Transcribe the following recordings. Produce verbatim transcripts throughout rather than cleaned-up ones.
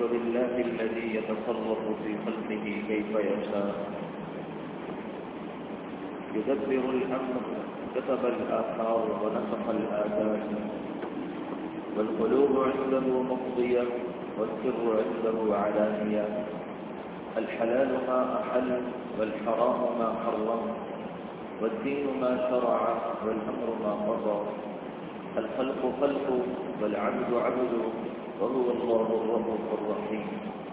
لله الذي يتصرف في خلقه كيف يشاء يدبر الأمر كتب الآثار ونسخ الآثار والقلوب عنده مفضية والسر عنده علانية الحلال ما أحل والحرام ما حرم والدين ما شرع والأمر ما قضى الخلق خلق والعبد عبد وهو الله الرؤوف الرحيم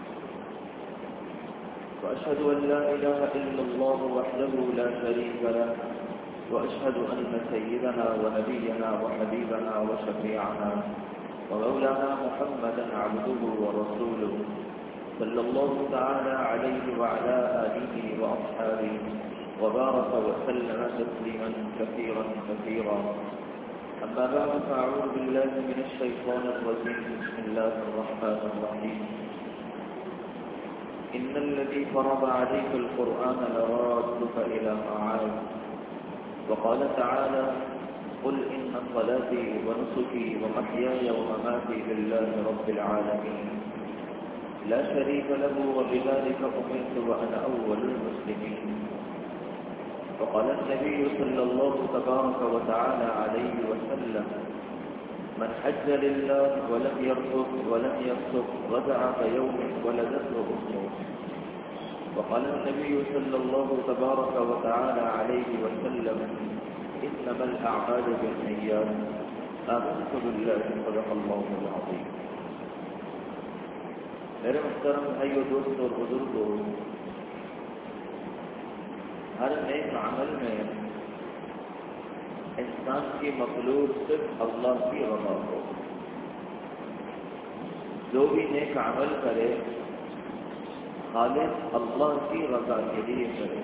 وأشهد أن لا إله إلا الله وحده لا شريك له وأشهد أن سيدنا ونبينا وحبيبنا وشفيعنا ومولانا محمدا عبده ورسوله صلى الله تعالى عليه وعلى آله وأصحابه وبارك وسلم تسليما كثيرا كثيرا أما بعد فأعوذ بالله من الشيطان الرجيم بسم الله الرحمن الرحيم إن الذي فرض عليك القرآن لرادك إلى معاد وقال تعالى قل إن صلاتي ونسكي ومحياي ومماتي لله رب العالمين لا شريك له وبذلك أمرت وأنا أول المسلمين وقال النبي صلى الله تبارك وتعالى عليه وسلم من حج لله ولم يرفث ولم يفسق رجع كيوم ولدته أمه وقال النبي صلى الله تبارك وتعالى عليه وسلم إنما الأعمال بالنيات آمنت بالله صدق الله العظيم. میرے محترم بھائیو دوستو اور بزرگو، ہر نیک عمل میں انسان کی مطلوب صرف اللہ کی رضا ہو. جو بھی نیک عمل کرے خالص اللہ کی رضا کے لیے کرے.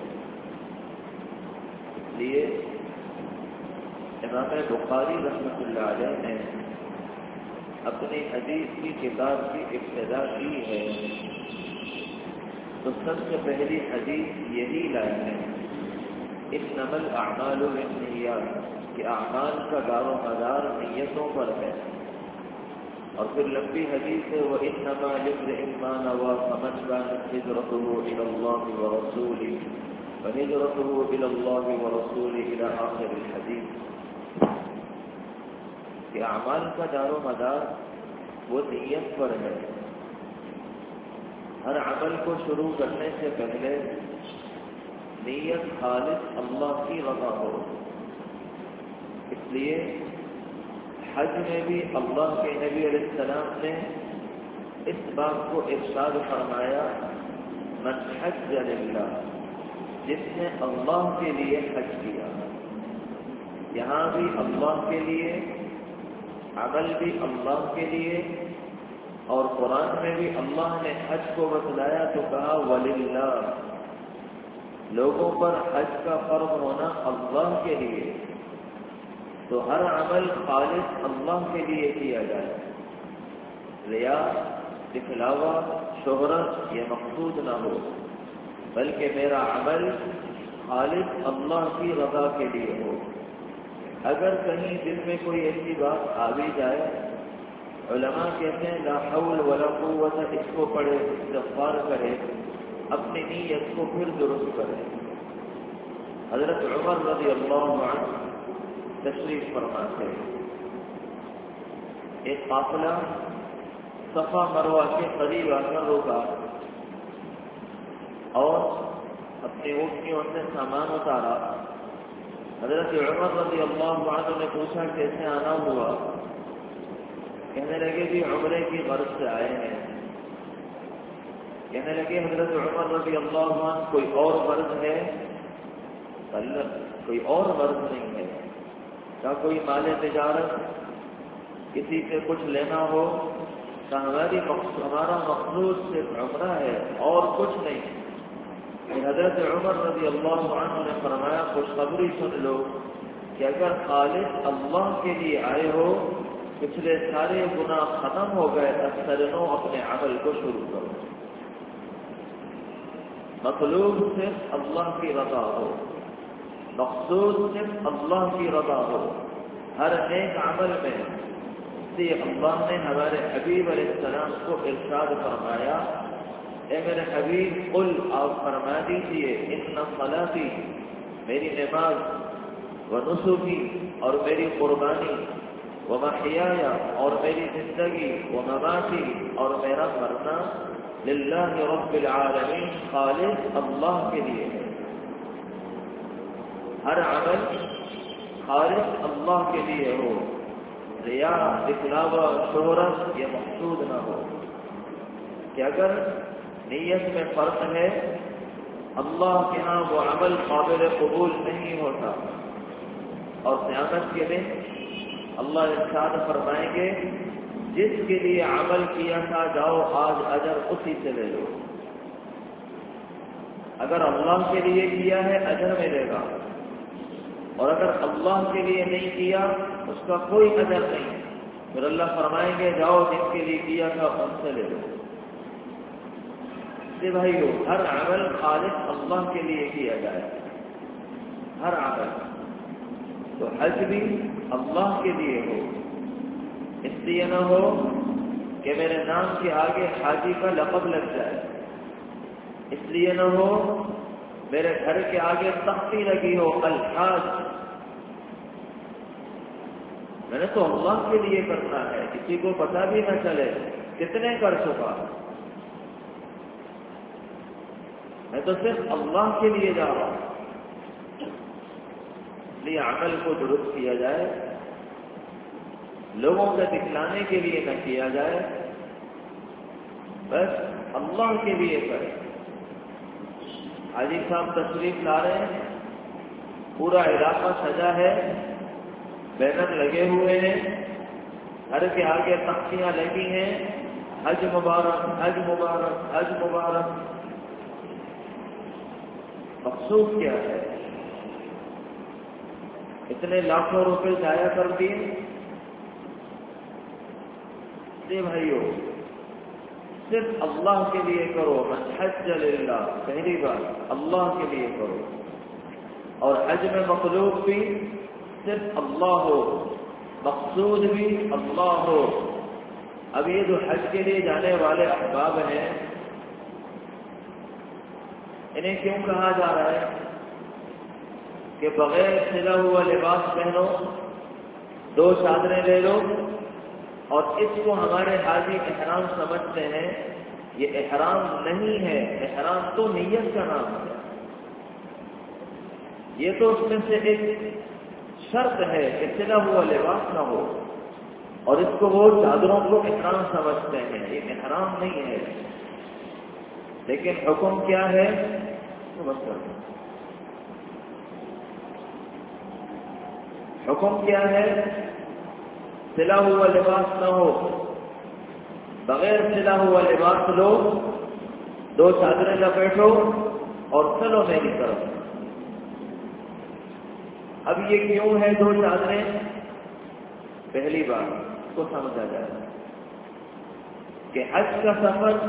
اس لیے امام بخاری رحمۃ اللہ علیہ نے اپنی حدیث کی کتاب کی ابتدا کی ہے تو سب سے پہلی حدیث یہی لائن ہے انما الاعمال بالنیات کہ اعمال کا دار و مدار نیتوں پر ہے. اور پھر لمبی حدیث ہے وانما لامرئ ما نوى فمن كانت هجرته الى الله ورسوله فهجرته الى الله ورسوله الى آخر الحديث. کہ اعمال کا دار و مدار وہ نیت پر ہے. ہر عمل کو شروع کرنے سے پہلے نیت خالص اللہ کی رضا ہو. اس لیے حج میں بھی اللہ کے نبی علیہ السلام نے اس بات کو ارشاد فرمایا من حج للہ، جس نے اللہ کے لیے حج کیا. یہاں بھی اللہ کے لیے، عمل بھی اللہ کے لیے، اور قرآن میں بھی اللہ نے حج کو بتلایا تو کہا وللہ، لوگوں پر حج کا فرض ہونا اللہ کے لیے. تو ہر عمل خالص اللہ کے لیے کیا جائے. ریا، دکھلاوا، شہرت یہ مقصود نہ ہو، بلکہ میرا عمل خالص اللہ کی رضا کے لیے ہو. اگر کہیں دل میں کوئی ایسی بات آ بھی جائے، علماء کہتے ہیں لا حول ولا قوت، اس کو پڑھے، استغفار کرے، اپنی نیت کو پھر درست کرے. حضرت عمر رضی اللہ عنہ تشریف فرماتے ہیں. ایک قافلہ صفا مروہ کے قریب آ کر روکا اور اپنی اونٹنیوں سے سامان اتارا. حضرت عمر رضی اللہ عنہ نے پوچھا کیسے آنا ہوا؟ کہنے لگے بھی عمرے کی غرض سے آئے ہیں. کہنے لگے حضرت عمر رضی اللہ عنہ کوئی اور غرض ہے؟ کوئی اور غرض نہیں ہے. کیا کوئی مال تجارت، کسی سے کچھ لینا ہو؟ کہ ہماری ہمارا مقصود صرف عمرہ ہے اور کچھ نہیں. حضرت عمر رضی اللہ عنہ نے فرمایا خوشخبری سن لو کہ اگر خالص اللہ کے لیے آئے ہو، پچھلے سارے گناہ ختم ہو گئے، اکثرنوں اپنے عمل کو شروع کرو. مطلوب صرف اللہ کی رضا ہو، مقصود صرف اللہ کی رضا ہو. ہر نیک عمل میں لیے اللہ نے ہمارے حبیب علیہ السلام کو ارشاد فرمایا، اے میرے حبیب قل، آپ فرما دیجیے، ان صلاتی، میری نماز، و نسکی، اور میری قربانی، و محیایا، اور میری زندگی، و مماتی، اور میرا مرنا، للہ رب العالمین، خالص اللہ کے لیے ہے۔ ہر عمل خالص اللہ کے لیے ہو، ریا، دکھلاوا، شہرت یہ مقصود نہ ہو۔ کہ اگر نیت میں فرق ہے، اللہ کے ہاں وہ عمل قابل قبول نہیں ہوتا، اور قیامت کے دن اللہ ارشاد فرمائیں گے، جس کے لیے عمل کیا تھا جاؤ آج اجر اسی سے لے لو۔ اگر اللہ کے لیے کیا ہے اجر ملے گا، اور اگر اللہ کے لیے نہیں کیا اس کا کوئی اجر نہیں۔ پھر اللہ فرمائیں گے جاؤ جن کے لیے کیا تھا ان سے لے لو۔ سے بھائیو، ہر عمل خالص اللہ کے لیے کیا جائے، ہر عمل۔ تو حج بھی اللہ کے لیے ہو، اس لیے نہ ہو کہ میرے نام کے آگے حاجی کا لقب لگ جائے، اس لیے نہ ہو میرے گھر کے آگے تختی لگی ہو الحاج، میں نے تو اللہ کے لیے کرنا ہے، کسی کو پتہ بھی نہ چلے کتنے کر چکا، میں تو صرف اللہ کے لیے جا رہا ہوں۔ اس لیے عمل کو درست کیا جائے، لوگوں سے دکھلانے کے لیے نہ کیا جائے، بس اللہ کے لیے کرے۔ حاجی صاحب تشریف لا رہے ہیں، پورا علاقہ سجا ہے، بینر لگے ہوئے ہیں، گھر کے آگے تختیاں لگی ہیں، حج مبارک، حج مبارک، حج مبارک۔ مقصود کیا ہے؟ اتنے لاکھوں روپے ضائع کر دیے۔ جی بھائیو، صرف اللہ کے لیے کرو، من حج للہ، پہلی بات اللہ کے لیے کرو، اور حج میں مطلوب بھی صرف اللہ ہو، مقصود بھی اللہ ہو۔ اب یہ جو حج کے لیے جانے والے احباب ہیں، انہیں کیوں کہا جا رہا ہے کہ بغیر سلا ہوا لباس پہنو، دو چادریں لے لو، اور اس کو ہمارے حاجی احرام سمجھتے ہیں؟ یہ احرام نہیں ہے، احرام تو نیت کا نام ہے، یہ تو اس میں سے ایک شرط ہے کہ سلا ہوا لباس نہ ہو، اور اس کو وہ چادروں کو احرام سمجھتے ہیں، یہ احرام نہیں ہے۔ لیکن حکم کیا ہے؟ حکم کیا ہے؟ سلا ہوا لباس نہ ہو، بغیر سلا ہوا لباس لو، دو چادریں لپیٹو اور چلو میری طرف۔ اب یہ کیوں ہے دو چادریں؟ پہلی بات کو سمجھا جائے کہ حج کا سفر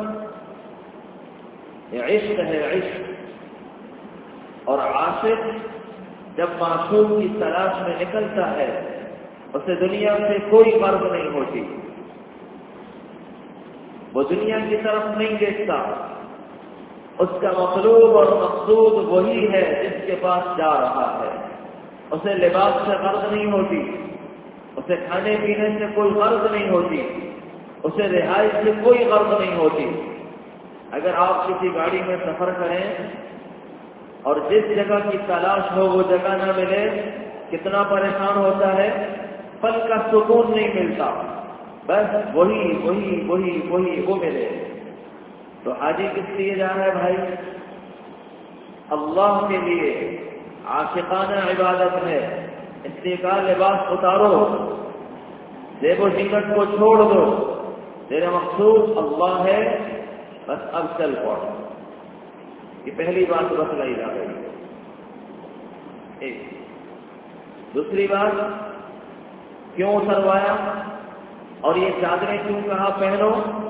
یہ عشق ہے، عشق، اور عاشق جب معشوق کی تلاش میں نکلتا ہے اسے دنیا سے کوئی غرض نہیں ہوتی، وہ دنیا کی طرف نہیں دیکھتا، اس کا مطلوب اور مقصود وہی ہے جس کے پاس جا رہا ہے۔ اسے لباس سے غرض نہیں ہوتی، اسے کھانے پینے سے کوئی غرض نہیں ہوتی، اسے رہائش سے کوئی غرض نہیں ہوتی۔ اگر آپ کسی گاڑی میں سفر کریں اور جس جگہ کی تلاش ہو وہ جگہ نہ ملے، کتنا پریشان ہوتا ہے، پل کا سکون نہیں ملتا، بس وہی وہی وہی وہی وہ ملے۔ تو حاجی کس لیے جا رہا ہے بھائی؟ اللہ کے لیے، عاشقانہ عبادت ہے، اس لیے کہا لباس اتارو، زیب و زینت کو چھوڑ دو، تیرا مقصود اللہ ہے، بس اب چل پڑو۔ یہ پہلی بات بتلائی جا رہی ہے۔ ایک دوسری بات، کیوں اتروایا اور یہ چادریں کیوں کہا پہنو؟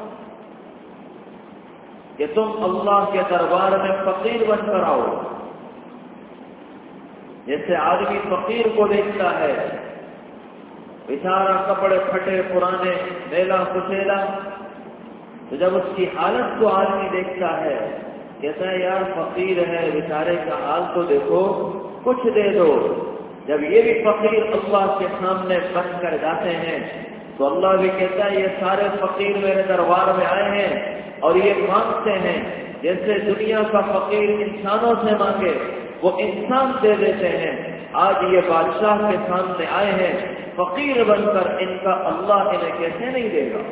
کہ تم اللہ کے دربار میں فقیر بن کر آؤ۔ جیسے آدمی فقیر کو دیکھتا ہے بیچارہ کپڑے پھٹے پرانے، میلا کچیلا، تو جب اس کی حالت کو آدمی دیکھتا ہے کہتا ہے یار فقیر ہے، بیچارے کا حال تو دیکھو، کچھ دے دو۔ جب یہ بھی فقیر اللہ کے سامنے بن کر جاتے ہیں تو اللہ بھی کہتا ہے یہ سارے فقیر میرے دربار میں آئے ہیں اور یہ مانگتے ہیں جیسے دنیا کا فقیر انسانوں سے مانگے وہ انسان دے دیتے ہیں، آج یہ بادشاہ کے سامنے آئے ہیں فقیر بن کر، ان کا اللہ انہیں کیسے نہیں دے گا؟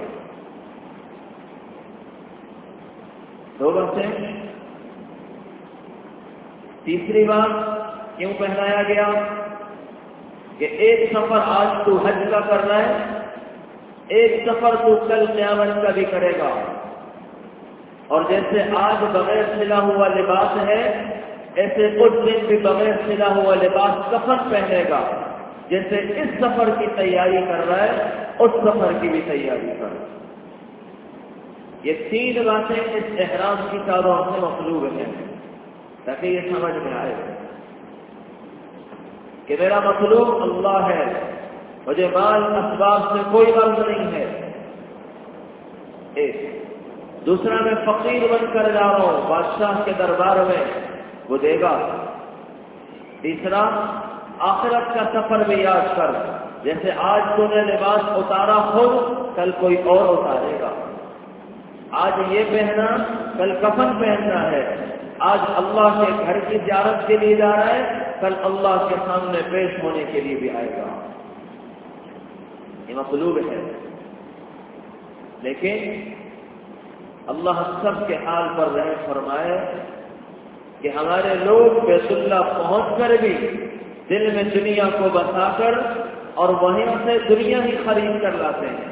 دو باتیں۔ تیسری بات کیوں پہنایا گیا کہ ایک سفر آج تو حج کا کر رہا ہے، ایک سفر تو کل قیامت کا بھی کرے گا، اور جیسے آج بغیر سلا ہوا لباس ہے ایسے اس دن بھی بغیر سلا ہوا لباس کفن پہنے گا، جیسے اس سفر کی تیاری کر رہا ہے اس سفر کی بھی تیاری کر رہا ہے۔ یہ تین باتیں اس احرام کی چاروں سے مطلوب ہیں تاکہ یہ سمجھ میں آئے کہ میرا مطلوب اللہ ہے، مجھے مال اسباب سے کوئی غرض نہیں ہے۔ ایک دوسرا، میں فقیر بن کر جا رہا ہوں بادشاہ کے دربار میں، وہ دے گا۔ تیسرا، آخرت کا سفر بھی یاد کر، جیسے آج تو نے لباس اتارا خود، کل کوئی اور اتارے گا۔ آج یہ پہنا کل کفن پہننا ہے، آج اللہ کے گھر کی زیارت کے لیے جا رہا ہے، کل اللہ کے سامنے پیش ہونے کے لیے بھی آئے گا۔ یہ مطلوب ہے، لیکن اللہ سب کے حال پر رحم فرمائے کہ ہمارے لوگ بیت اللہ پہنچ کر بھی دل میں دنیا کو بسا کر اور وہیں سے دنیا ہی خرید کر لاتے ہیں۔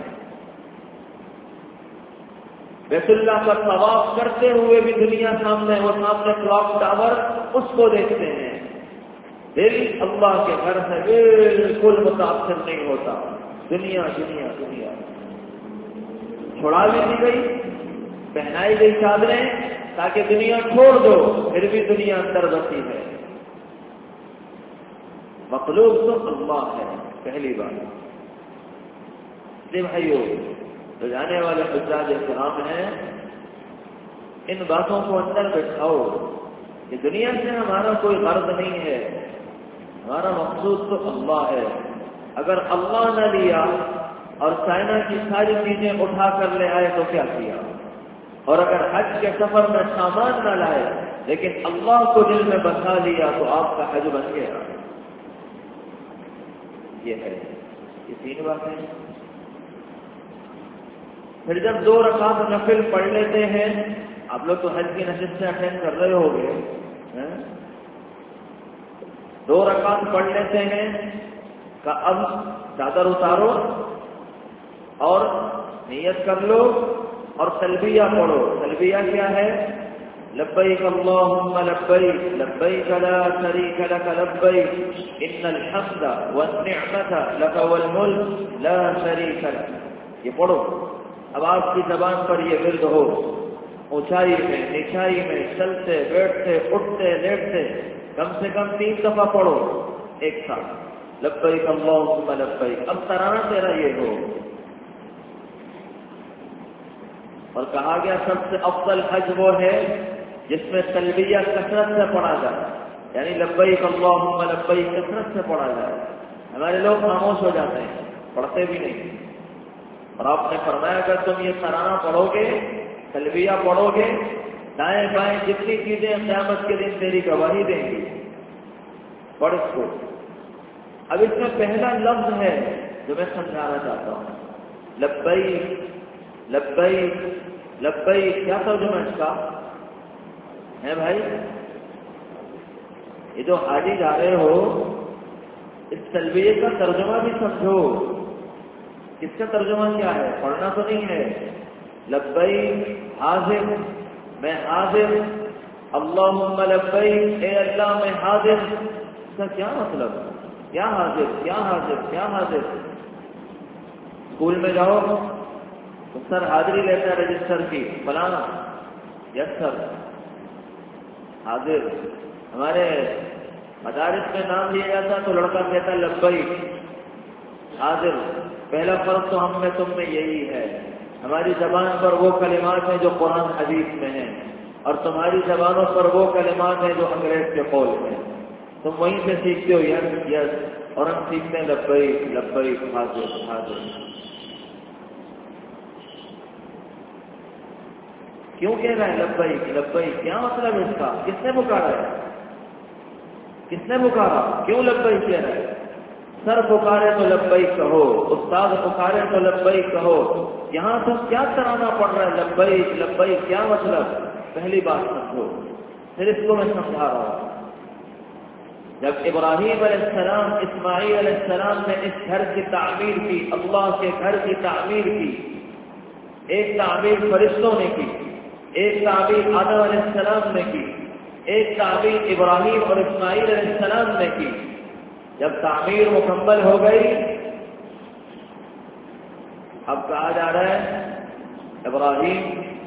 بیت اللہ کا طواف کرتے ہوئے بھی دنیا سامنے، وہ سامنے کلاک ٹاور، اس کو دیکھتے ہیں، دل اللہ کے گھر سے بالکل متاثر نہیں ہوتا۔ دنیا دنیا دنیا چھوڑا بھی دی گئی، پہنائی گئی چادریں تاکہ دنیا چھوڑ دو، پھر بھی دنیا اندر بسی ہے۔ مطلوب تو اللہ ہے، پہلی بات۔ بھائیو، تو جانے والے حجاج کرام ہیں، ان باتوں کو اندر بٹھاؤ کہ دنیا سے ہمارا کوئی غرض نہیں ہے، ہمارا مقصود تو اللہ ہے۔ اگر اللہ نہ لیا اور چائنا کی ساری چیزیں اٹھا کر لے آئے تو کیا کیا، اور اگر حج کے سفر میں سامان نہ لائے لیکن اللہ کو دل میں بسا لیا تو آپ کا حج بن گیا۔ یہ ہے، یہ تین باتیں۔ پھر جب دو رکعت نفل پڑھ لیتے ہیں، آپ لوگ تو حج کی نشست سے اٹینڈ کر رہے ہو گے، دو رکعت پڑھ لیتے ہیں کہ اب چادر اتارو اور نیت کر لو اور تلبیہ پڑھو۔ تلبیہ کیا ہے؟ لبیک اللہم لبیک، لبیک لا شریک لک لبیک، ان الحمد والنعمت لک والملک لا شریک لک۔ یہ پڑھو۔ اب آپ کی زبان پر یہ ورد ہو، اونچائی میں نیچائی میں، چلتے بیٹھتے اٹھتے لیٹتے، کم سے کم تین دفعہ پڑھو ایک ساتھ، لبیک اللہم لبیک۔ اب ترانہ تیرا یہ ہو۔ اور کہا گیا سب سے افضل حج وہ ہے جس میں تلبیہ کثرت سے پڑھا جائے، یعنی لبیک اللہم لبیک کثرت سے پڑھا جائے۔ ہمارے لوگ خاموش ہو جاتے ہیں، پڑھتے بھی نہیں۔ اور آپ نے فرمایا اگر تم یہ ترانہ پڑھو گے، تلبیہ پڑھو گے، دائیں بائیں جتنی چیزیں قیامت کے دن تیری گواہی دیں گی، پڑھ اس کو۔ اب اس میں پہلا لفظ ہے جو میں سمجھانا چاہتا ہوں، لبیک لبیک لبیک۔ کیا ترجمہ اس کا ہے بھائی؟ یہ جو حاجی جا رہے ہو، اس تلبیہ کا ترجمہ بھی سمجھو۔ اس کا ترجمہ کیا ہے؟ پڑھنا تو نہیں ہے۔ لبیک حاضر، میں حاضر، اللہم لبیک، اے اللہ میں حاضر۔ اس کا کیا مطلب؟ کیا حاضر کیا حاضر کیا حاضر؟ اسکول میں جاؤ تو سر حاضری لیتا ہے رجسٹر کی، فلانا، یس سر حاضر۔ ہمارے مدارس میں نام لیا جاتا تو لڑکا کہتا لبیک، حاضر، پہلا فرق تو ہم میں تم میں یہی ہے، ہماری زبان پر وہ کلمات ہیں جو قرآن حدیث میں ہیں، اور تمہاری زبانوں پر وہ کلمات ہیں جو انگریز کے قول میں، تم وہیں سے سیکھتے ہو یس یس، اور ہم سیکھتے ہیں لبیک لبیک حاضر حاضر۔ کیوں کہہ رہا ہے لبیک لبیک؟ کیا مطلب ہے اس کا؟ کس نے پکارا ہے؟ کس نے پکارا؟ کیوں لبیک کہہ رہا ہے؟ سر پکارے تو لبیک کہو، استاد پکارے تو لبیک کہو، یہاں تو کیا ترانا پڑ رہا ہے لبیک لبیک؟ کیا مطلب؟ پہلی بات سمجھو، پھر اس کو میں سمجھا رہا ہوں۔ جب ابراہیم علیہ السلام اسماعیل علیہ السلام نے اس گھر کی تعمیر کی، اللہ کے گھر کی تعمیر کی، ایک تعمیر فرشتوں نے کی، ایک تعمیر آدم علیہ السلام نے کی، ایک تعمیر ابراہیم اور اسماعیل علیہ السلام نے کی، جب تعمیر مکمل ہو گئی اب کہا جا رہا ہے ابراہیم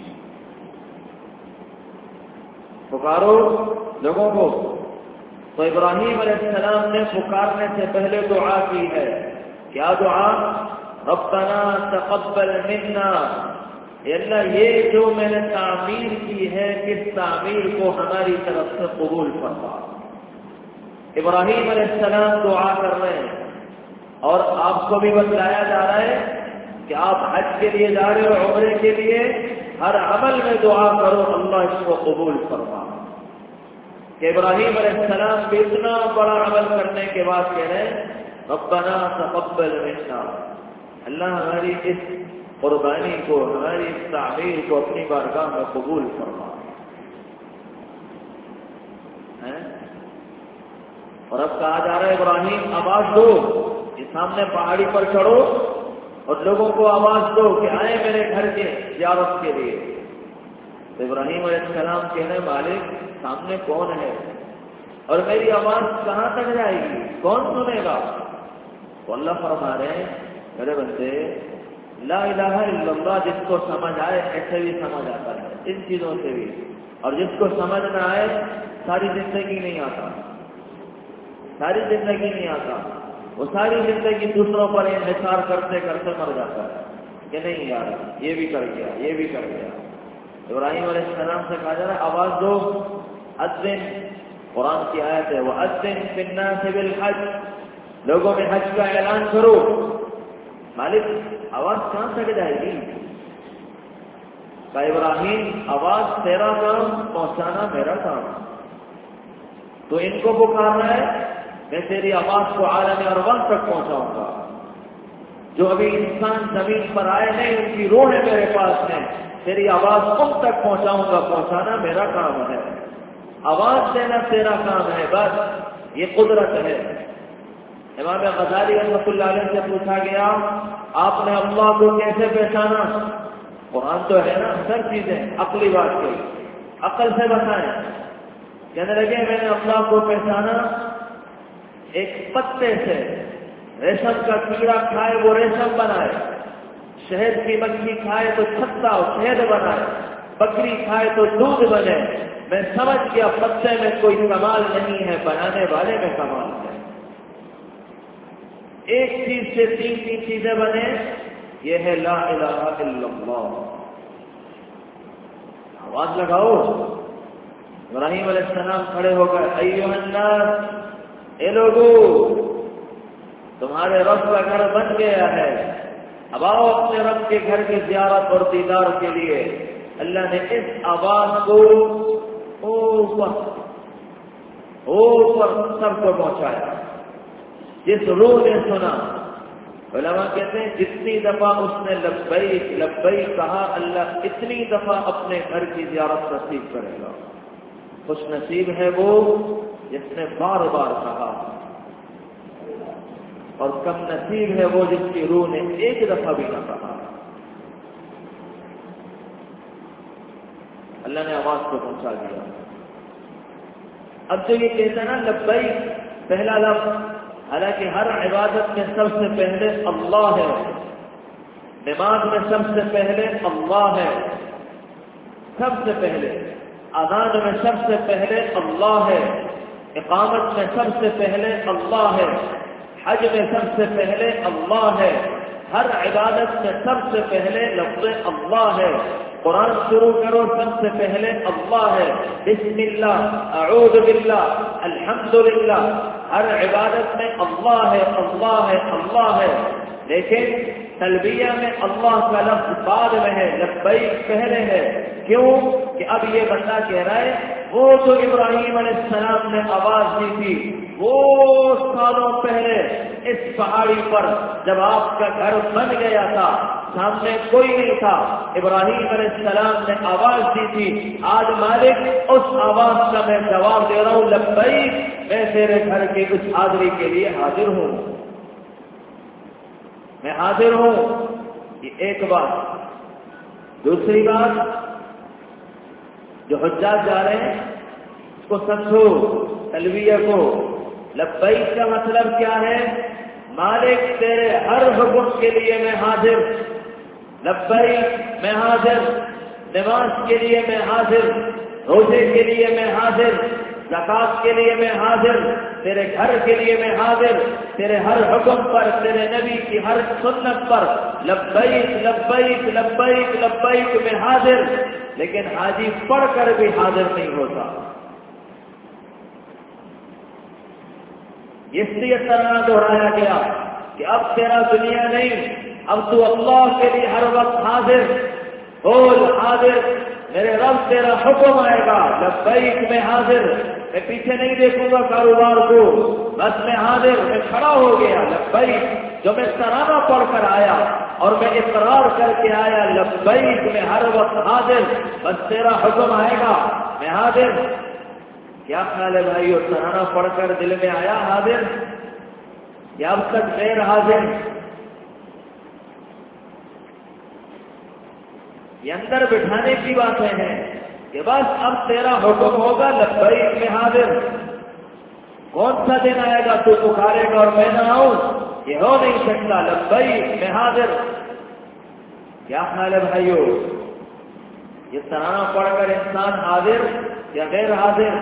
پکارو لوگوں کو، تو ابراہیم علیہ السلام نے پکارنے سے پہلے دعا کی ہے۔ کیا دعا؟ ربنا تقبل منا، اے اللہ یہ جو میں نے تعمیر کی ہے اس تعمیر کو ہماری طرف سے قبول فرما۔ ابراہیم علیہ السلام دعا کر رہے ہیں، اور آپ کو بھی بتلایا جا رہا ہے کہ آپ حج کے لیے جا رہے ہو، عمرے کے لیے، ہر عمل میں دعا کرو اللہ اس کو قبول فرما۔ کہ ابراہیم علیہ السلام بھی اتنا بڑا عمل کرنے کے بعد کہہ رہے ہیں ربنا تقبل منا، اللہ ہماری اس قربانی کو، ہماری اس تعمیر کو اپنی بارگاہ میں قبول فرما۔ اور اب کہا جا رہا ہے ابراہیم آواز دو، یہ سامنے پہاڑی پر چڑھو اور لوگوں کو آواز دو کہ آئے میرے گھر کے زیارت کے لیے۔ تو ابراہیم علیہ السلام کہنے مالک سامنے کون ہے اور میری آواز کہاں تک جائے گی، کون سنے گا؟ تو اللہ فرما رہے ہیں میرے بندے لا الہ الا اللہ جس کو سمجھ آئے ایسے بھی سمجھ آتا ہے ان چیزوں سے بھی، اور جس کو سمجھ نہ آئے ساری زندگی نہیں آتا، ساری زندگی نہیں آتا، وہ ساری زندگی دوسروں پر انحصار کرتے کرتے مر جاتا ہے کہ نہیں یار یہ بھی کر گیا یہ بھی کر گیا۔ ابراہیم علیہ السلام سے کہا جا رہا ہے آواز دو، اذن، قرآن کی آیت ہے وَأَذِّن فِي النَّاسِ بِالْحَجِّ، لوگوں میں حج کا اعلان کرو۔ مالک آواز کہاں تک جائے گی؟ کہا ابراہیم آواز تیرا کام، پہنچانا میرا کام، تو ان کو پکارنا ہے، میں تیری آواز کو عالم ارواح تک پہنچاؤں گا۔ جو ابھی انسان زمین پر آئے نہیں ان کی روحیں میرے پاس ہیں، تیری آواز ان تک پہنچاؤں گا، پہنچانا میرا کام ہے، آواز دینا تیرا کام ہے، بس یہ قدرت ہے۔ امام غزالی رحمۃ اللہ علیہ سے پوچھا گیا آپ نے اللہ کو کیسے پہچانا؟ قرآن تو ہے نا، سب چیزیں عقلی بات کی، عقل سے بتائیں۔ کہنے لگے میں نے اللہ کو پہچانا ایک پتے سے، ریشم کا کیڑا کھائے وہ ریشم بنائے، شہد کی مکھی کھائے تو چھتا شہد بنائے، بکری کھائے تو دودھ بنے، میں سمجھ گیا پتے میں کوئی کمال نہیں ہے، بنانے والے میں کمال ہے۔ ایک چیز سے تین تین چیزیں بنے، یہ ہے لا الہ الا اللہ۔ آواز لگاؤ۔ ابراہیم علیہ السلام کھڑے ہو گئے، ایھا الناس، اے لوگو تمہارے رب کا گھر بن گیا ہے، اب آؤ اپنے رب کے گھر کی زیارت اور دیدار کے لیے۔ اللہ نے اس آواز کو اوپر اوپر سب کو پہنچایا، جس روح نے سنا۔ علماء کہتے ہیں جتنی دفعہ اس نے لبیک لبیک کہا اللہ اتنی دفعہ اپنے گھر کی زیارت نصیب کرے گا۔ خوش نصیب ہے وہ جس نے بار بار کہا، اور کم نصیب ہے وہ جس کی روح نے ایک دفعہ بھی نہ کہا۔ اللہ نے آواز کو پہنچا دیا۔ اب جو یہ کہتا ہے نا لبیک پہلا لفظ، حالانکہ ہر عبادت میں سب سے پہلے اللہ ہے، نماز میں سب سے پہلے اللہ ہے، سب سے پہلے اذان میں سب سے پہلے اللہ ہے، اقامت میں سب سے پہلے اللہ ہے، حج میں سب سے پہلے اللہ ہے، ہر عبادت میں سب سے پہلے لفظ اللہ ہے، قرآن شروع کرو سب سے پہلے اللہ ہے، بسم اللہ، اعوذ باللہ، الحمدللہ، ہر عبادت میں اللہ ہے اللہ ہے اللہ ہے، لیکن تلبیہ میں اللہ کا لفظ بعد میں ہے، لبیک پہلے ہے۔ کیوں کہ اب یہ بندہ کہہ رہا ہے وہ تو ابراہیم علیہ السلام نے آواز دی تھی وہ سالوں پہلے اس پہاڑی پر جب آپ کا گھر بن گیا تھا، سامنے کوئی نہیں تھا، ابراہیم علیہ السلام نے آواز دی تھی، آج مالک اس آواز کا میں جواب دے رہا ہوں، لبیک، میں تیرے گھر کی کچھ حاضری کے لیے حاضر ہوں، میں حاضر ہوں۔ یہ ایک بات۔ دوسری بات، جو حجاج جا رہے ہیں اس کو سمجھو، تلبیہ کو، لبیک کا مطلب کیا ہے؟ مالک تیرے ہر حکم کے لیے میں حاضر، لبیک میں حاضر، نماز کے لیے میں حاضر، روزے کے لیے میں حاضر، زکات کے لیے میں حاضر، تیرے گھر کے لیے میں حاضر، تیرے ہر حکم پر، تیرے نبی کی ہر سنت پر لبیک لبیک لبیک لبیک میں حاضر۔ لیکن حاجی پڑھ کر بھی حاضر نہیں ہوتا، اس لیے ترانہ دہرایا گیا کہ اب تیرا دنیا نہیں، اب تو اللہ کے لیے ہر وقت حاضر، بول حاضر، میرے رب تیرا حکم آئے گا، لبیک میں حاضر، میں پیچھے نہیں دیکھوں گا کاروبار کو، بس میں حاضر، میں کھڑا ہو گیا، لبیک، جو میں ترانہ پڑھ کر آیا اور میں اقرار کر کے آیا، لبیک میں ہر وقت حاضر، بس تیرا حکم آئے گا میں حاضر۔ کیا خیال ہے بھائیو، ترانہ پڑھ کر دل میں آیا حاضر یا اب تک غیر حاضر؟ یہ اندر بٹھانے کی باتیں ہیں کہ بس اب تیرا حکم ہوگا، لبیک میں حاضر۔ کون سا دن آئے گا تو پکارے گا اور میں نہ آؤں؟ یہ ہو نہیں سکتا، لبیک میں حاضر۔ کیا خیال ہے بھائیو، یہ ترانہ پڑھ کر انسان حاضر یا غیر حاضر؟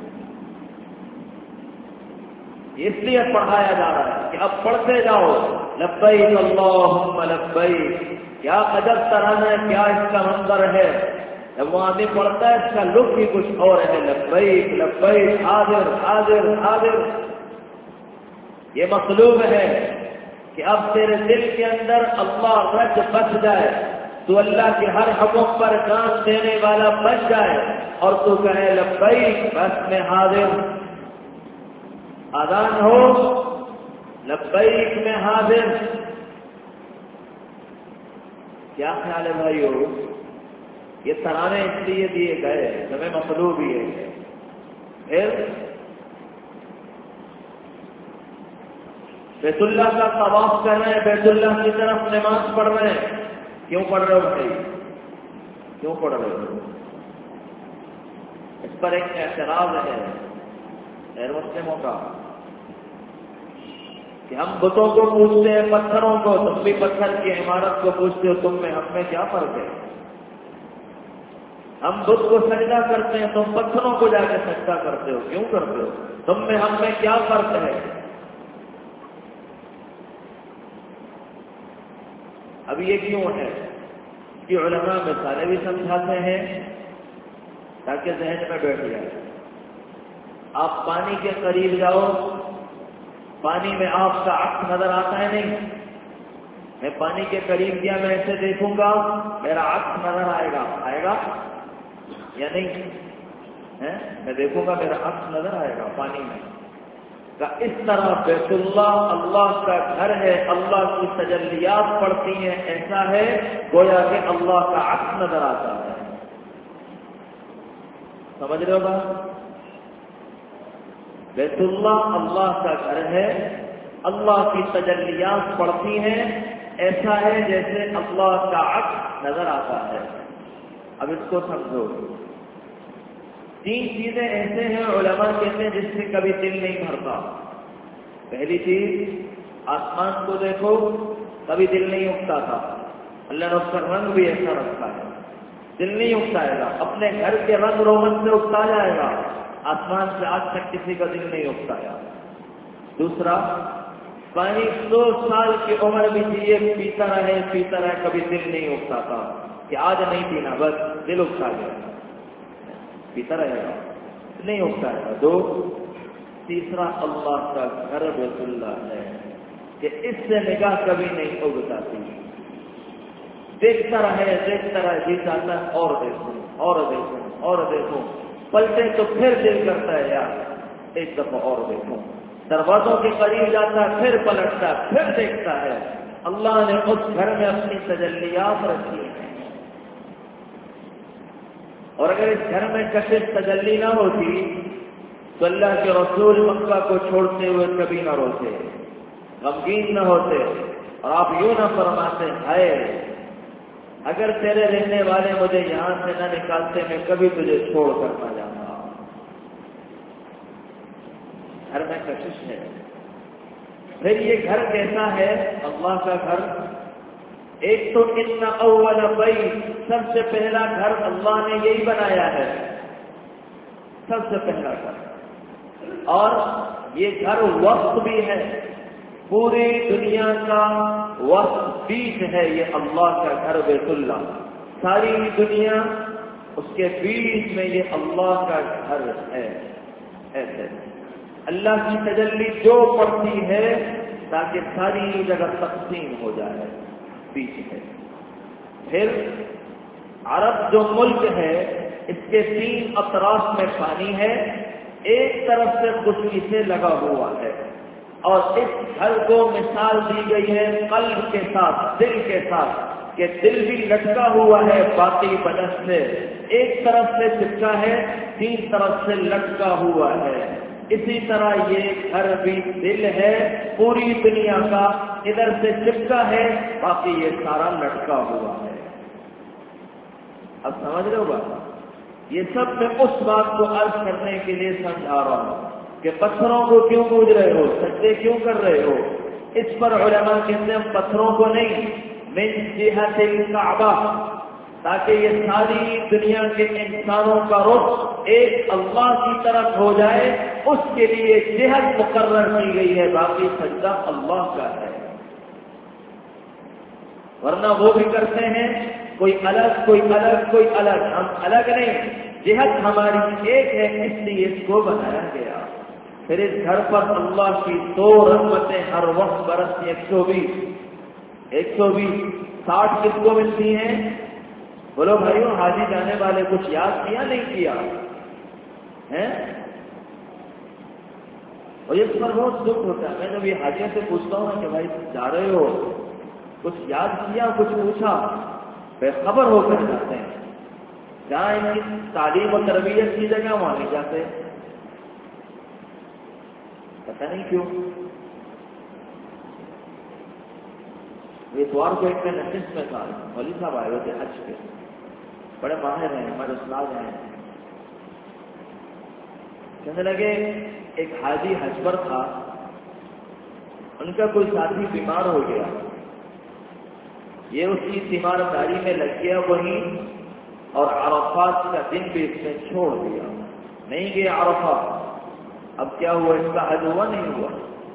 اس لیے پڑھایا جا رہا ہے کہ اب پڑھتے جاؤ، لبیک اللہم لبیک۔ کیا عجب ترانہ ہے، کیا اس کا منظر ہے، جب وہ آدمی پڑھتا ہے اس کا لطف ہی کچھ اور ہے، لبیک لبیک، حاضر حاضر حاضر۔ یہ مطلوب ہے کہ اب تیرے دل کے اندر اللہ رچ بس جائے، تو اللہ کے ہر حکم پر کام دینے والا بن جائے اور تو کہے لبیک، بس میں حاضر۔ اذان ہو، لبیک میں حاضر۔ کیا خیال ہے بھائیو، یہ ترانے اس لیے دیے گئے، ہمیں مطلوب ہی ہے۔ پھر بیت اللہ کا طواف کر رہے ہیں، بیت اللہ کی طرف نماز پڑھ رہے ہیں، کیوں پڑھ رہے ہو بھائی، کیوں پڑھ رہے ہو؟ اس پر ایک اعتراض ہے غیر مسلموں کا کہ ہم بتوں کو پوچھتے ہیں، پتھروں کو، تم بھی پتھر کی عمارت کو پوچھتے ہو، تم میں ہم میں کیا فرق ہے؟ ہم بت کو سجدہ کرتے ہیں، تم پتھروں کو جا کے سجدہ کرتے ہو، کیوں کرتے ہو؟ تم میں ہم میں کیا فرق ہے؟ اب یہ کیوں ہے کہ علماء مثالیں بھی سمجھاتے ہیں تاکہ ذہن میں بیٹھ جائے۔ آپ پانی کے قریب جاؤ، پانی میں آپ کا عکس نظر آتا ہے نہیں؟ میں پانی کے قریب گیا، میں ایسے دیکھوں گا، میرا عکس نظر آئے گا، آئے گا یا نہیں؟ میں دیکھوں گا، میرا عکس نظر آئے گا پانی میں۔ اس طرح بیت اللہ اللہ کا گھر ہے، اللہ کی تجلیات پڑتی ہیں، ایسا ہے گویا کہ اللہ کا عکس نظر آتا ہے۔ سمجھ رہے ہو بات؟ بیت اللہ اللہ کا گھر ہے، اللہ کی تجلیات پڑتی ہیں، ایسا ہے جیسے اللہ کا عکس نظر آتا ہے۔ اب اس کو سمجھو، تین چیزیں ایسے ہیں علماء کہتے ہیں جس سے کبھی دل نہیں بھرتا۔ پہلی چیز، آسمان کو دیکھو، کبھی دل نہیں اٹھتا تھا، اللہ نے اس کا رنگ بھی ایسا رکھا ہے، دل نہیں اٹھائے گا، اپنے گھر کے رنگ روغن سے اٹھتا جائے گا، آسمان سے آج تک کسی کا دل نہیں اٹھایا۔ دوسرا، پانی سو سال کی عمر بھی جیے، پیتا رہے پیتا رہے، کبھی دل نہیں اٹھتا تھا کہ آج نہیں پینا، بس دل اٹھا گیا، پیتا رہے گا، نہیں اٹھتا ہے۔ دو تیسرا اللہ کا گھر بیت اللہ ہے کہ اس سے نگاہ کبھی نہیں اگتا تھی، دیکھتا رہے دیکھتا رہے، جی چاہتا ہے اور دیکھوں اور دیکھوں اور دیکھوں، پلٹے تو پھر دل کرتا ہے یار ایک دفعہ اور دیکھوں، دروازوں کے قریب جاتا ہے پھر پلٹتا ہے پھر دیکھتا ہے۔ اللہ نے اس گھر میں اپنی تجلیات رکھی ہیں، اور اگر اس گھر میں کشش تجلی نہ ہوتی تو اللہ کے رسول مکہ کو چھوڑتے ہوئے کبھی نہ روتے، غمگین نہ ہوتے، اور آپ یوں نہ فرماتے ہائے اگر تیرے رہنے والے مجھے یہاں سے نہ نکالتے میں کبھی تجھے چھوڑ کر نہ جاتا۔ گھر میں کشش ہے۔ پھر یہ گھر کیسا ہے؟ اللہ کا گھر، ایک تو ان اول بیت، سب سے پہلا گھر اللہ نے یہی بنایا ہے، سب سے پہلا گھر، اور یہ گھر وقت بھی ہے، پوری دنیا کا وقت بیچ ہے یہ اللہ کا گھر بیت اللہ، ساری دنیا اس کے بیچ میں یہ اللہ کا گھر ہے۔ ایسے اللہ کی تجلی جو پڑتی ہے تاکہ ساری جگہ تقسیم ہو جائے، بیچ ہے۔ پھر عرب جو ملک ہے اس کے تین اطراف میں پانی ہے، ایک طرف سے خشکی سے لگا ہوا ہے، اور اس گھر کو مثال دی گئی ہے قلب کے ساتھ، دل کے ساتھ، کہ دل بھی لٹکا ہوا ہے باقی بدن سے، ایک طرف سے چپکا ہے تین طرف سے لٹکا ہوا ہے، اسی طرح یہ گھر بھی دل ہے پوری دنیا کا، ادھر سے چپکا ہے باقی یہ سارا لٹکا ہوا ہے۔ اب سمجھ رہے ہو بات؟ یہ سب میں اس بات کو عرض کرنے کے لیے سمجھا رہا ہوں کہ پتھروں کو کیوں پوج رہے ہو، سجدے کیوں کر رہے ہو؟ اس پر علماء کہتے ہیں پتھروں کو نہیں، من جہت الکعبہ، تاکہ یہ ساری دنیا کے انسانوں کا رخ ایک اللہ کی طرف ہو جائے، اس کے لیے جہت مقرر کی گئی ہے، باقی سجدہ اللہ کا ہے۔ ورنہ وہ بھی کرتے ہیں کوئی الگ کوئی الگ کوئی الگ، ہم الگ نہیں، جہت ہماری ایک ہے، اس لیے اس کو بنایا گیا۔ پھر اس گھر پر اللہ کی دو رحمتیں ہر وقت برستی، ایک سو بیس ایک سو بیس ساٹھ کس کو ملتی ہیں؟ بولو بھائیو، حاجی جانے والے کچھ یاد کیا نہیں کیا ہے؟ اور اس پر بہت دکھ ہوتا ہے، میں جب یہ حاجیوں سے پوچھتا ہوں نا کہ بھائی جا رہے ہو کچھ یاد کیا، کچھ پوچھا، بے خبر ہو کر جاتے ہیں، جہاں ان کی تعلیم و تربیت کی جگہ وہاں نہیں جاتے، پتہ نہیں کیوں۔ اتوار کو ایک میں نشست میں تھا، مولوی صاحب آئے ہوئے تھے حج کے، بڑے ماہر ہیں ہمارے استاد ہیں، کہنے لگے ایک حاجی حج پر تھا، ان کا کوئی ساتھی بیمار ہو گیا، یہ اس کی تیمارداری میں لگ گیا وہیں، اور عرفات کا دن بھی اس نے چھوڑ دیا، نہیں گیا عرفات۔ اب کیا ہوا، اس کا حج ہوا نہیں ہوا؟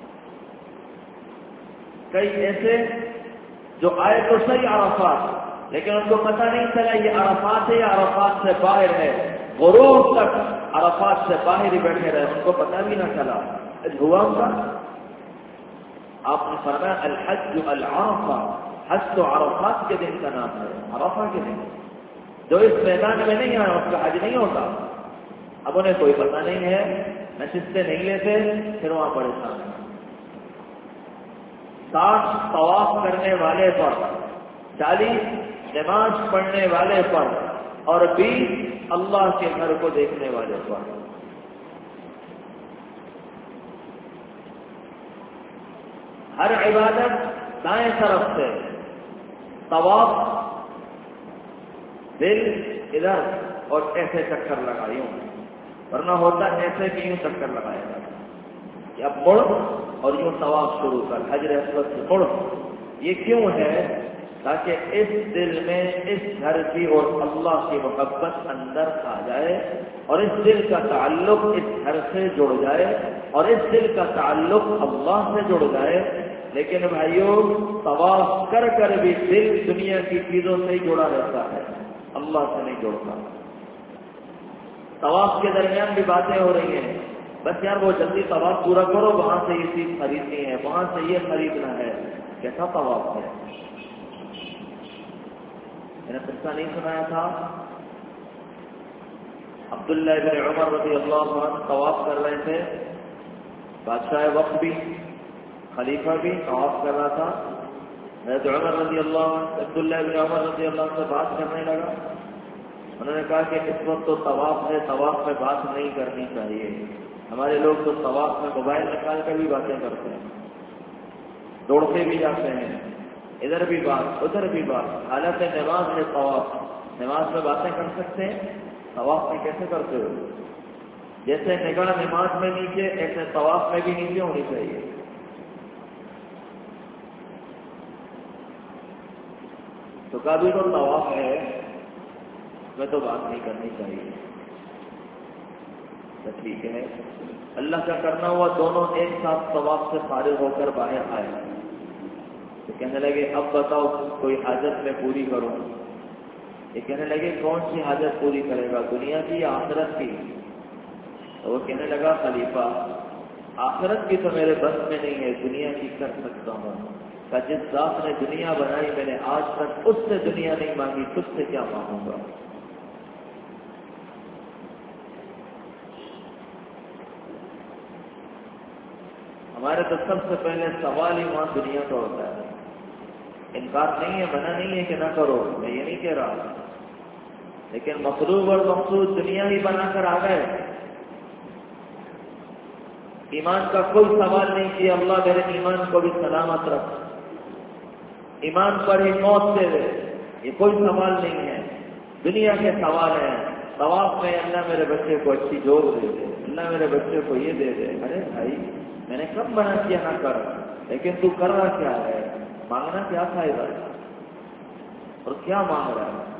کئی ایسے جو آئے تو صحیح عرفات، لیکن ان کو پتہ نہیں چلا یہ عرفات ہے یا عرفات سے باہر ہے، غروب تک عرفات سے باہر ہی بیٹھے رہے، ان کو پتہ بھی نہ چلا حج ہوا ان کا۔ آپ نے فرمایا الحج العرفہ، حج تو عرفات کے دن کا نام ہے، عرفہ کے دن، جو اس میدان میں نہیں آیا اس کا حج نہیں ہوتا۔ اب انہیں کوئی پتہ نہیں ہے، نشستیں نہیں لیتے، پھر وہاں پریشان ہیں۔ ساٹھ طواف کرنے والے پر، چالیس نماز پڑھنے والے پر، اور بیس اللہ کے گھر کو دیکھنے والے پر۔ ہر عبادت دائیں طرف سے، طواف دل ادھر اور ایسے چکر لگایوں، ورنہ ہوتا ایسے کہ یوں چکر لگایا جاتا کہ اب مڑ اور یوں طواف شروع کر، حجر اسود سے مڑ۔ یہ کیوں ہے؟ تاکہ اس دل میں اس گھر کی اور اللہ کی محبت اندر آ جائے اور اس دل کا تعلق اس گھر سے جڑ جائے اور اس دل کا تعلق اللہ سے جڑ جائے. لیکن بھائیوں طواف کر کر بھی دل دنیا کی چیزوں سے ہی جڑا رہتا ہے، اللہ سے نہیں جڑتا. طواف کے درمیان بھی باتیں ہو رہی ہیں، بس یار وہ جلدی طواف پورا کرو، وہاں سے یہ چیز خریدنی ہے، وہاں سے یہ خریدنا ہے. کیسا طواف ہے؟ میں نے قصہ نہیں سنایا تھا؟ عبداللہ ابن عمر رضی اللہ عنہ طواف کر رہے تھے، بادشاہ وقت بھی خلیفہ بھی طواف کر رہا تھا. حضرت عمر رضی اللہ عنہ عبداللہ ابن عمر رضی اللہ عنہ سے بات کرنے لگا. انہوں نے کہا کہ اس وقت تو طواف ہے، طواف میں بات نہیں کرنی چاہیے. ہمارے لوگ تو طواف میں موبائل نکال کر بھی باتیں کرتے ہیں، دوڑتے بھی جاتے ہیں، ادھر بھی بات ادھر بھی بات. حالت نماز ہے طواف، نماز میں باتیں کر سکتے ہیں، طواف میں کیسے کرتے ہو؟ جیسے نگاہ نماز میں نیچے، ایسے طواف میں بھی نیچے ہونی چاہیے. تو کبھی تو طواف ہے، میں تو بات نہیں کرنی چاہیے. تو ٹھیک ہے، اللہ کا کرنا ہوا دونوں ایک ساتھ طواف سے فارغ ہو کر باہر آئے تو کہنے لگے اب بتاؤ کوئی حاجت میں پوری کروں. یہ کہنے لگے کون سی حاجت پوری کرے گا، دنیا کی یا آخرت کی؟ تو وہ کہنے لگا خلیفہ آخرت کی تو میرے بس میں نہیں ہے، دنیا کی کر سکتا ہوں. کہ جس ذات نے دنیا بنائی میں نے آج تک اس سے دنیا نہیں مانگی، تجھ سے کیا مانگوں گا. ہمارے تو سب سے پہلے سوال ہی وہاں دنیا کا ہوتا ہے. انکار نہیں ہے، منع نہیں ہے کہ نہ کرو، میں یہ نہیں کہہ رہا، لیکن مطلوب اور مقصود دنیا ہی بنا کر آ گئے. ایمان کا کوئی سوال نہیں کیا اللہ میرے ایمان کو بھی سلامت رکھ، ایمان پر ہی موت دے دے، یہ کوئی سوال نہیں ہے. دنیا کے سوال ہیں. طواف میں اللہ میرے بچے کو اچھی جوب دے دے، اللہ میرے بچے کو یہ دے دے. ارے بھائی میں نے کب منع کیا نہ کر، لیکن تو کر رہا کیا ہے؟ مانگنا کیا فائدہ اور کیا مانگ رہا ہے؟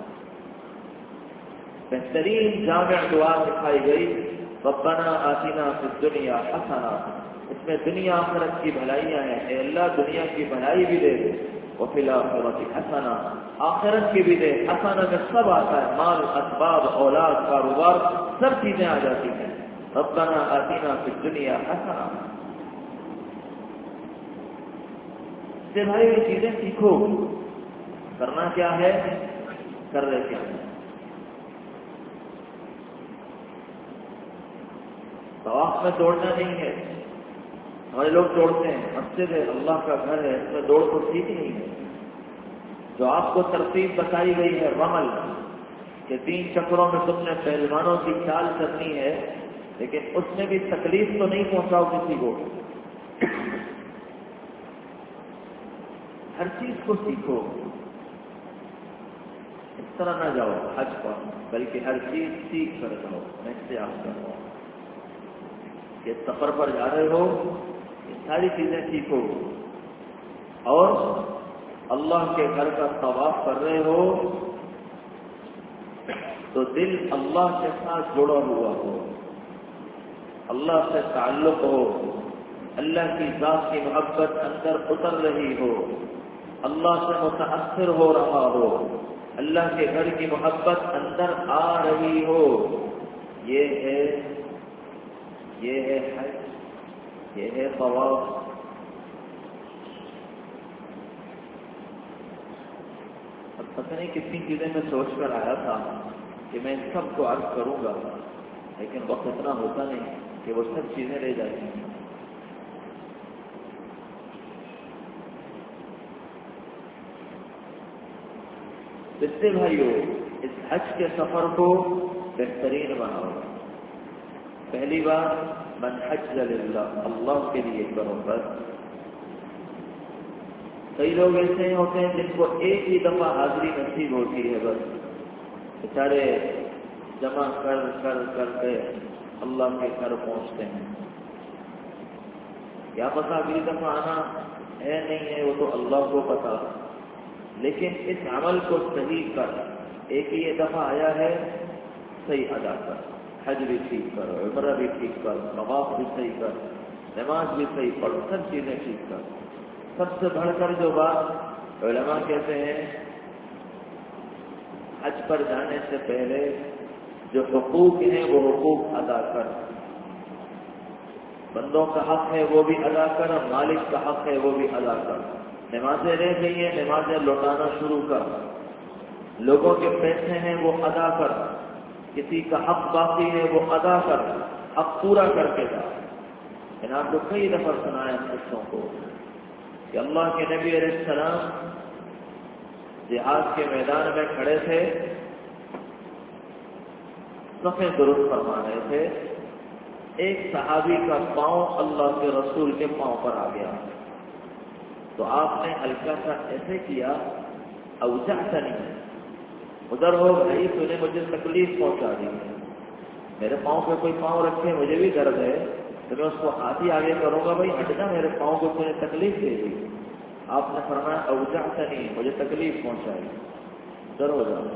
بہترین جامع دعا سکھائی گئی ربنا آتنا فی الدنیا حسنہ. اس میں دنیا آخرت کی بھلائیاں ہیں. اے اللہ دنیا کی بھلائی بھی دے دے، وفی الآخرۃ حسنہ، آخرت کی بھی دے. حسنہ میں سب آتا ہے، مال، اسباب، اولاد، کاروبار، سب چیزیں آ جاتی ہیں. ربنا آتنا فی الدنیا حسنہ. سے بھائی یہ چیزیں سیکھو، کرنا کیا ہے، کر رہے کیا ہے. طواف میں دوڑنا نہیں ہے. ہمارے لوگ دوڑتے ہیں، مسجد ہے، اللہ کا گھر ہے، اس میں دوڑ کو ٹھیک نہیں ہے. جو آپ کو ترتیب بتائی گئی ہے رمل کہ تین چکروں میں تم نے پہلوانوں کی چال کرنی ہے، لیکن اس میں بھی تکلیف تو نہیں پہنچاؤ کسی کو. ہر چیز کو سیکھو، اس طرح نہ جاؤ حج پر، بلکہ ہر چیز سیکھ کر جاؤ. میں اس سے آپ کر رہا ہوں کہ سفر پر جا رہے ہو، یہ ساری چیزیں سیکھو. اور اللہ کے گھر کا طواف کر رہے ہو تو دل اللہ کے ساتھ جڑا ہوا ہو، اللہ سے تعلق ہو، اللہ کی ذات کی محبت اندر اتر رہی ہو، اللہ سے متاثر ہو رہا ہو، اللہ کے گھر کی محبت اندر آ رہی ہو. یہ ہے یہ ہے حج، یہ ہے طواف. اب پتہ نہیں کتنی چیزیں میں سوچ کر آیا تھا کہ میں ان سب کو عرض کروں گا، لیکن وقت اتنا ہوتا نہیں کہ وہ سب چیزیں لے جائیں گی. اس سے بھائیو اس حج کے سفر کو بہترین بناؤ. پہلی بات من حج للہ، اللہ کے لیے کرو. بس کئی لوگ ایسے ہوتے ہیں جن کو ایک ہی دفعہ حاضری نصیب ہوتی ہے، بس بیچارے جمع کر کر کر کے اللہ کے گھر پہنچتے ہیں. کیا پتا اگلی دفعہ آنا ہے نہیں ہے، وہ تو اللہ کو پتا. لیکن اس عمل کو صحیح کر. ایک ہی یہ دفعہ آیا ہے، صحیح ادا کر. حج بھی ٹھیک کر، عمرہ بھی ٹھیک کر، طواف بھی صحیح کر، نماز بھی صحیح پڑھ، سب چیزیں ٹھیک کر. سب سے بڑھ کر جو بات علماء کہتے ہیں، حج پر جانے سے پہلے جو حقوق ہیں وہ حقوق ادا کر. بندوں کا حق ہے وہ بھی ادا کر، اور مالک کا حق ہے وہ بھی ادا کر. نمازیں رہ گئی ہیں، نمازیں لوٹانا شروع کر. لوگوں کے پیسے ہیں وہ ادا کر. کسی کا حق باقی ہے وہ ادا کر، حق پورا کر کے جا. میں نے آپ کو کئی دفعہ سنایا بچوں کو کہ اللہ کے نبی علیہ السلام جہاد کے میدان میں کھڑے تھے، صفیں درست فرما رہے تھے. ایک صحابی کا پاؤں اللہ کے رسول کے پاؤں پر آ گیا تو آپ نے ہلکا سا ایسے کیا، اوجعتنی، ادھر ہو بھائی، تو نے مجھے تکلیف پہنچا دی. میرے پاؤں پہ کوئی پاؤں رکھے، مجھے بھی درد ہے، تو میں اس کو ہاتھ ہی آگے کروں گا، بھائی ہٹ جا، میرے پاؤں کو تو نے تکلیف دے دی. آپ نے فرمایا اوجعتنی، مجھے تکلیف پہنچائی، ادھر ہو جاؤ.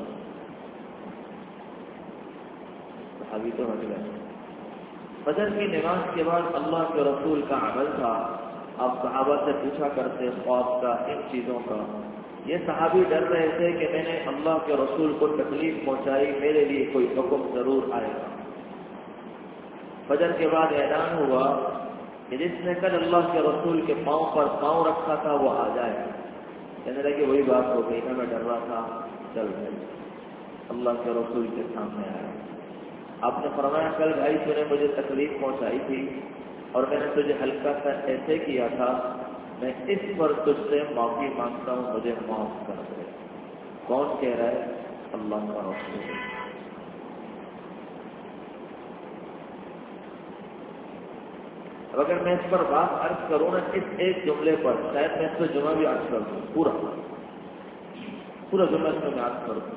صحابی تو ہٹ گئے. فجر کی نماز کے بعد اللہ کے رسول کا عمل تھا. آپ صحابہ سے پوچھا کرتے خواب کا، ان چیزوں کا. یہ صحابی ڈر رہے تھے کہ میں نے اللہ کے رسول کو تکلیف پہنچائی، میرے لیے کوئی حکم ضرور آئے گا. فجر کے بعد اعلان ہوا کہ جس نے کل اللہ کے رسول کے پاؤں پر پاؤں رکھا تھا وہ آ جائے. کہنے لگے وہی بات ہو گئی نا، میں ڈر رہا تھا. چل گئے، اللہ کے رسول کے سامنے آیا. آپ نے فرمایا کل بھائی تو نے مجھے تکلیف پہنچائی تھی اور میں نے تجھے ہلکا سا ایسے کیا تھا، میں اس پر تجھ سے معافی مانگتا ہوں، مجھے معاف کر دے. کون کہہ رہا ہے؟ اللہ کا رسول. اب اگر میں اس پر بات عرض کروں نا، اس ایک جملے پر شاید میں اس پہ جمعہ بھی عرض کر دوں، پورا پورا جملہ اس میں عرض کر دوں،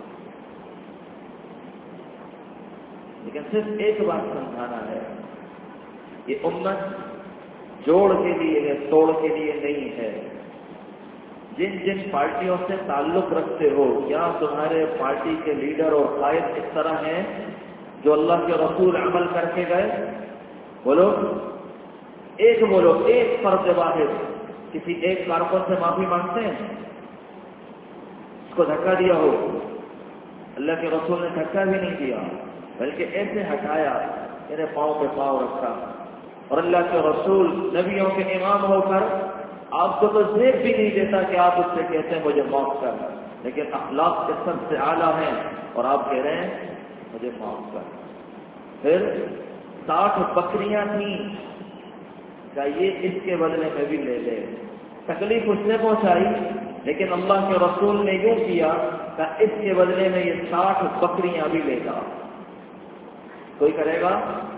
لیکن صرف ایک بات سمجھانا ہے. یہ امت جوڑ کے لیے ہے، توڑ کے لیے نہیں ہے. جن جن پارٹیوں سے تعلق رکھتے ہو، کیا تمہارے پارٹی کے لیڈر اور قائد اس طرح ہیں جو اللہ کے رسول عمل کر کے گئے؟ بولو ایک، بولو ایک فرد واحد کسی ایک کارکن سے معافی مانگتے ہیں؟ اس کو دھکا دیا ہو؟ اللہ کے رسول نے دھکا بھی نہیں دیا، بلکہ ایسے ہٹایا، میرے پاؤں پہ پاؤں رکھا. اور اللہ کے رسول نبیوں کے امام ہو کر آپ کو تو زیب بھی نہیں دیتا کہ آپ اس سے کہتے ہیں مجھے معاف کر، لیکن اخلاق کے سب سے اعلیٰ ہیں اور آپ کہہ رہے ہیں مجھے معاف کر. پھر ساٹھ بکریاں تھیں، کیا یہ اس کے بدلے میں بھی لے لے. تکلیف اس نے پہنچائی، لیکن اللہ کے رسول نے یوں کیا کہ اس کے بدلے میں یہ ساٹھ بکریاں بھی لے گا. کوئی کرے گا؟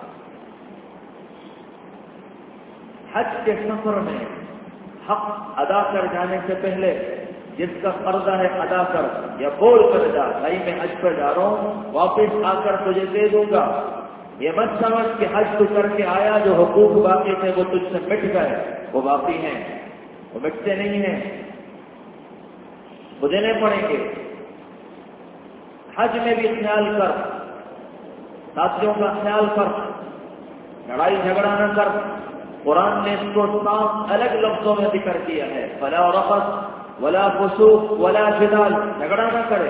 حج کے سفر میں حق ادا کر جانے سے پہلے جس کا قرضہ ہے ادا کر، یا بول کر جا بھائی میں حج پر جا رہا ہوں، واپس آ کر تجھے دے دوں گا. یہ مت سمجھ کہ حج تو کر کے آیا، جو حقوق باقی تھے وہ تجھ سے مٹ گئے. وہ باقی ہیں، وہ مٹتے نہیں ہیں، وہ دینے پڑیں گے. حج میں بھی خیال کر، ساتھیوں کا خیال کر، لڑائی جھگڑا نہ کر. قرآن نے اس کو صاف الگ لفظوں میں ذکر کیا ہے، فلا رفث ولا فسوق ولا جدال. جھگڑا نہ کرے،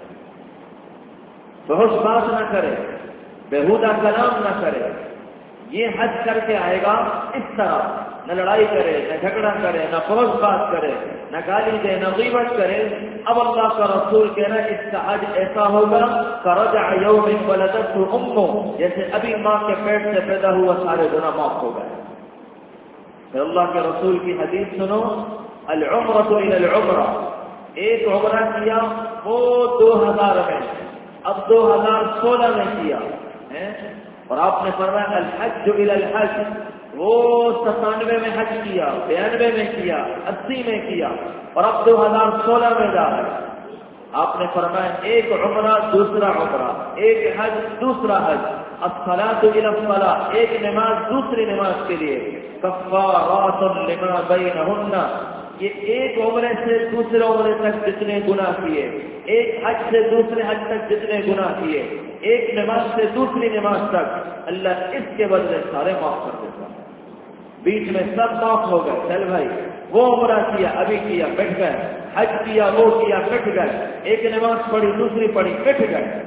بہت بات نہ کرے، بےہودہ کلام نہ کرے. یہ حج کر کے آئے گا اس طرح، نہ لڑائی کرے، نہ جھگڑا کرے، نہ بہت بات کرے، نہ گالی دے، نہ غیبت کرے. اب اللہ کا رسول کہہ رہا ہے اس کا حج ایسا ہوگا کرجع یوم ولدته امه، جیسے ابھی ماں کے پیٹ سے پیدا ہوا سارے گناہ معاف ہو گئے. پھر اللہ کے رسول کی حدیث سنو، العمرۃ الی العمرہ، ایک عمرہ کیا وہ دو ہزار میں، اب دو ہزار سولہ میں کیا ہے. اور آپ نے فرمایا الحج الی الحج، وہ ستانوے میں حج کیا، بیانوے میں کیا، اسی میں کیا، اور اب دو ہزار سولہ میں جا رہا ہے. آپ نے فرمایا ایک عمرہ دوسرا عمرہ، ایک حج دوسرا حج. الصلاۃ الی الصلاۃ، ایک نماز دوسری نماز کے لیے. کفارات لما بینہن، یہ ایک عمرے سے دوسرے عمرے تک جتنے گناہ کیے، ایک حج سے دوسرے حج تک جتنے گناہ کیے، ایک نماز سے دوسری نماز تک، اللہ اس کے بدلے سارے معاف کر دیتا ہے۔ بیچ میں سب معاف ہو گئے، چل بھائی وہ عمرہ کیا ابھی کیا مٹ گئے، حج کیا وہ کیا مٹ گئے، ایک نماز پڑھی دوسری پڑھی مٹ گئے۔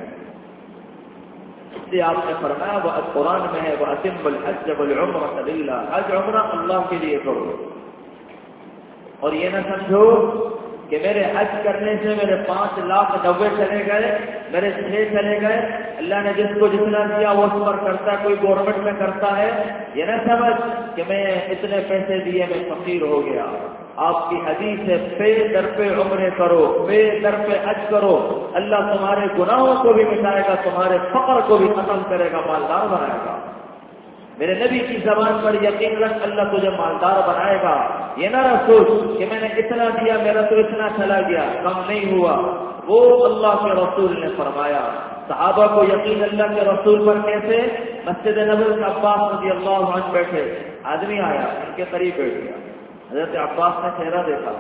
اس لیے آپ نے فرمایا وہ قرآن میں ہے وہ اتم الحج والعمرۃ للہ، حج عمرہ اللہ کے لیے کرو، اور یہ نہ سمجھو کہ میرے حج کرنے سے میرے پانچ لاکھ نوے چلے گئے، میرے چھ چلے گئے، اللہ نے جس کو جتنا دیا وہ اس پر کرتا ہے، کوئی گورنمنٹ میں کرتا ہے، یہ نہ سمجھ کہ میں اتنے پیسے دیے میں فقیر ہو گیا۔ آپ کی حدیث ہے پے در پہ عمرے کرو، پے در پہ حج کرو، اللہ تمہارے گناہوں کو بھی مٹائے گا، تمہارے فقر کو بھی ختم کرے گا، مالدار بنائے گا۔ میرے نبی کی زبان پر یقین رکھ، اللہ تجھے مالدار بنائے گا۔ یہ نہ سوچ کہ میں نے اتنا دیا میرا تو اتنا چلا گیا، کم نہیں ہوا۔ وہ اللہ کے رسول نے فرمایا، صحابہ کو یقین اللہ کے رسول پر کیسے؟ مسجد نبوی میں عباس رضی اللہ عنہ بیٹھے، آدمی آیا ان کے قریب بیٹھ گیا، حضرت عباس نے چہرہ دیکھا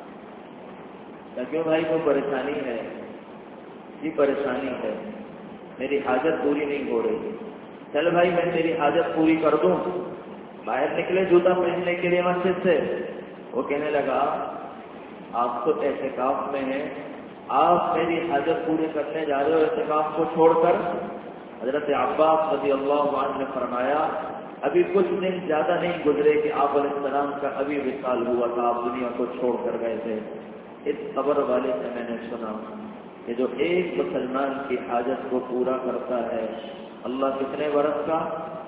کہ کیوں بھائی کوئی پریشانی ہے؟ جی پریشانی ہے، میری حاجت پوری نہیں ہو رہی، چل بھائی میں تیری حاجت پوری کر دوں۔ باہر نکلے جوتا پہننے کے لیے مسجد سے، وہ کہنے لگا آپ تو اعتکاف میں ہیں، آپ میری حاجت پوری کرنے جا رہے ہو اعتکاف کو چھوڑ کر؟ حضرت عباس رضی اللہ عنہ نے فرمایا ابھی کچھ دن زیادہ نہیں گزرے کہ آپ علیہ السلام کا ابھی وصال ہوا تھا، آپ دنیا کو چھوڑ کر گئے تھے۔ اس قبر والے سے میں نے سنا کہ جو ایک مسلمان کی حاجت کو پورا کرتا ہے اللہ کتنے برس کا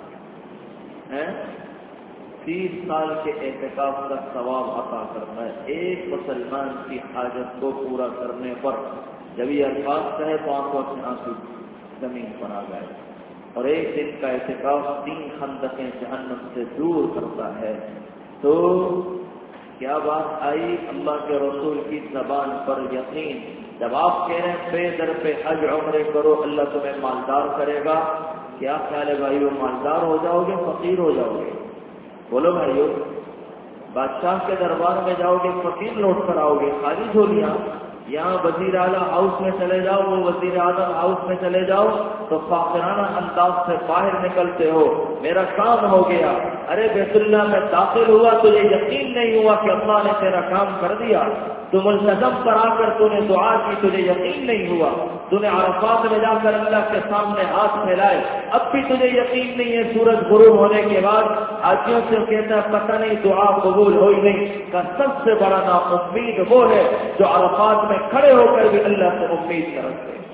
ہے؟ تیس سال کے اعتکاف کا ثواب عطا کرتا ہے ایک مسلمان کی حاجت کو پورا کرنے پر۔ جب یہ الفاظ کہے تو آنکھوں سے آنسو زمین پر آ گئے، اور ایک دن کا اعتکاف تین خندقیں جہنم سے دور کرتا ہے۔ تو کیا بات آئی اللہ کے رسول کی زبان پر یقین، جب آپ کہہ رہے ہیں بے در پہ حج عمرے کرو اللہ تمہیں مالدار کرے گا، کیا خیال ہے بھائیو؟ مالدار ہو جاؤ گے فقیر ہو جاؤ گے؟ بولو بھائیو، بادشاہ کے دربار میں جاؤ گے فقیر لوٹ کر آؤ گے خالی جھولیاں؟ یہاں وزیر اعلیٰ ہاؤس میں چلے جاؤ، وہ وزیر اعظم ہاؤس میں چلے جاؤ تو فاخرانہ انداز سے باہر نکلتے ہو، میرا کام ہو گیا۔ ارے بیت اللہ میں داخل ہوا تو یہ یقین نہیں ہوا کہ اللہ نے تیرا کام کر دیا، تو ملتزم پر آ کر تو نے دعا کی، تجھے یقین نہیں ہوا، تو نے عرفات میں جا کر اللہ کے سامنے ہاتھ پھیلائے، اب بھی تجھے یقین نہیں ہے، سورج غروب ہونے کے بعد حاجیوں سے کہتا ہے پتہ نہیں دعا قبول ہوئی نہیں، کا سب سے بڑا نا امید وہ ہے جو عرفات میں کھڑے ہو کر بھی اللہ سے امید کرتے ہیں۔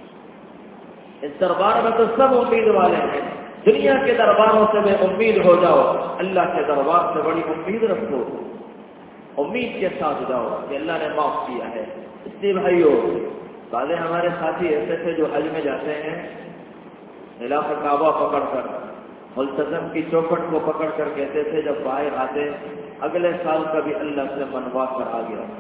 اس دربار میں تو سب امید والے ہیں، دنیا کے درباروں سے بے امید ہو جاؤ، اللہ کے دربار سے بڑی امید رکھو، امید کے ساتھ جاؤ کہ اللہ نے معاف کیا ہے۔ اس لیے بھائیو، بعض ہمارے ساتھی ایسے تھے جو حج میں جاتے ہیں خلاف کعبہ پکڑ کر، ملتزم کی چوکھٹ کو پکڑ کر کہتے تھے جب باہر آتے اگلے سال کا بھی اللہ سے منوا کر آ گیا،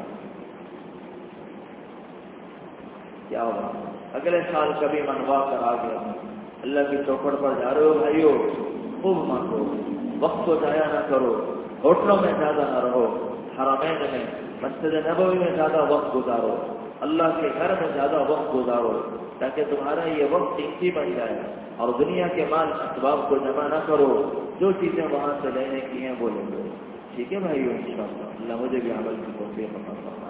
کیا ہوگا؟ اگلے سال کا بھی منوا کر آ گیا، اللہ کی چوکھٹ پر جا رہے ہو بھائیو، خوب مانگو، وقت کو ضائع نہ کرو، ہوٹلوں میں زیادہ نہ رہو، حرمین میں مسجد نبوی میں زیادہ وقت گزارو، اللہ کے گھر میں زیادہ وقت گزارو، تاکہ تمہارا یہ وقت قیمتی بن جائے، اور دنیا کے مال اسباب کو جمع نہ کرو، جو چیزیں وہاں سے لینے کی ہیں وہ لے لو۔ ٹھیک ہے بھائی، انشاءاللہ اللہ مجھے بھی عمل کی توفیق عطا فرمائے۔